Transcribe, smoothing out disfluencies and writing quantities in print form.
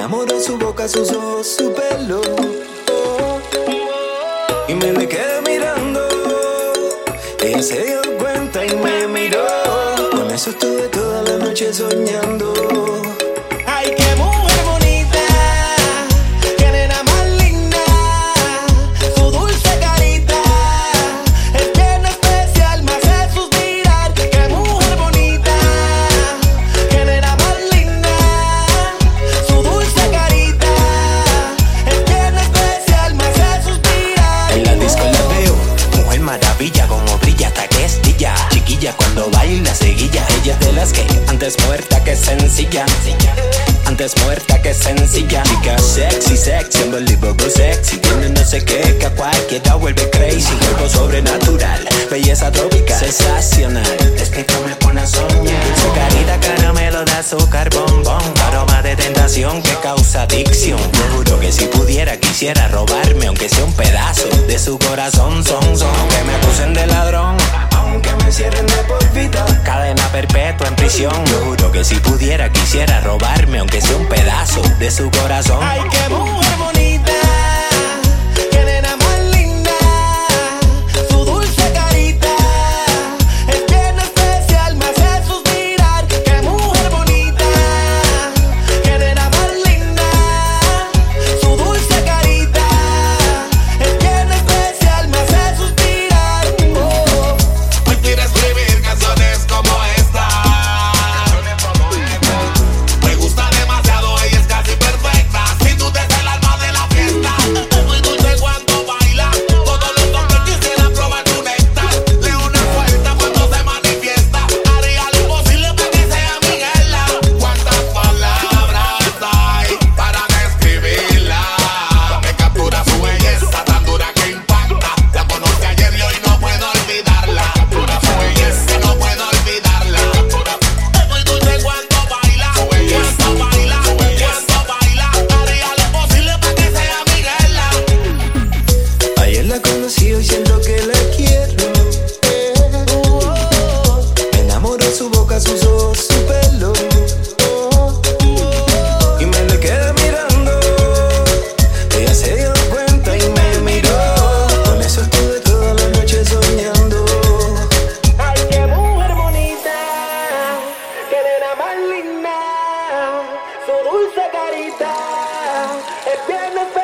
enamoró su boca, sus ojos, su pelo. Y me le quedé mirando. Ella se dio cuenta y me miró. Con eso estuve toda la noche soñando. Ay, qué mujer bonita, qué nena más linda, su dulce carita es bien especial, me hace suspirar. Qué mujer bonita, qué nena más linda, su dulce carita es bien especial, me hace suspirar. En la disco la veo, mujer maravilla, como brilla hasta que estilla. Chiquilla cuando baila seguilla, ella es de las que antes muerta que sencilla. Antes muerta que sencilla. Chica sexy, sexy, unbelievable sexy. Tiene no sé qué que a cualquiera vuelve crazy. Cuerpo sobrenatural, belleza tropical, sensacional. Es que esto me pone a soñar. Su carita caramelo de azúcar, bombón. Aroma de tentación que causa adicción. Te juro que si pudiera quisiera robarme, aunque sea un pedazo de su corazón. Son, aunque me acusen de ladrón, aunque me cierren de por vida, cadena perpetua en prisión. Te juro que si pudiera quisiera robarme, aunque sea un pedazo de su corazón. Ay, qué mujer bonita, qué nena más linda, su dulce carita es bien especial, me hace suspirar. Qué mujer bonita, qué nena más linda, su dulce carita es bien especial, me hace suspirar. Hoy quiero escribir canciones como esta. Me gusta demasiado, ella es casi perfecta. Sin duda es el alma de la fiesta. Es muy dulce cuando baila. Todos los hombres quisieran probar su néctar. Leona suelta cuando se manifiesta. Haría lo imposible para que sea Miguela. ¿Cuántas palabras hay para describirla? Me captura su belleza tan dura que impacta. La conocí ayer y hoy no puedo olvidarla. Captura su belleza, no puedo olvidarla. Es muy dulce cuando baila. Cuando baila, cuando baila. Haría lo imposible para que sea Miguela. Ayer la conocí, hoy siento que la quiero. Me enamoró su boca, sus ojos, su pelo. Y me le quedé mirando. Ella se dio cuenta y me miró. Con eso estuve toda la noche soñando. Ay, qué mujer bonita, qué nena más linda, su dulce carita es bien especial.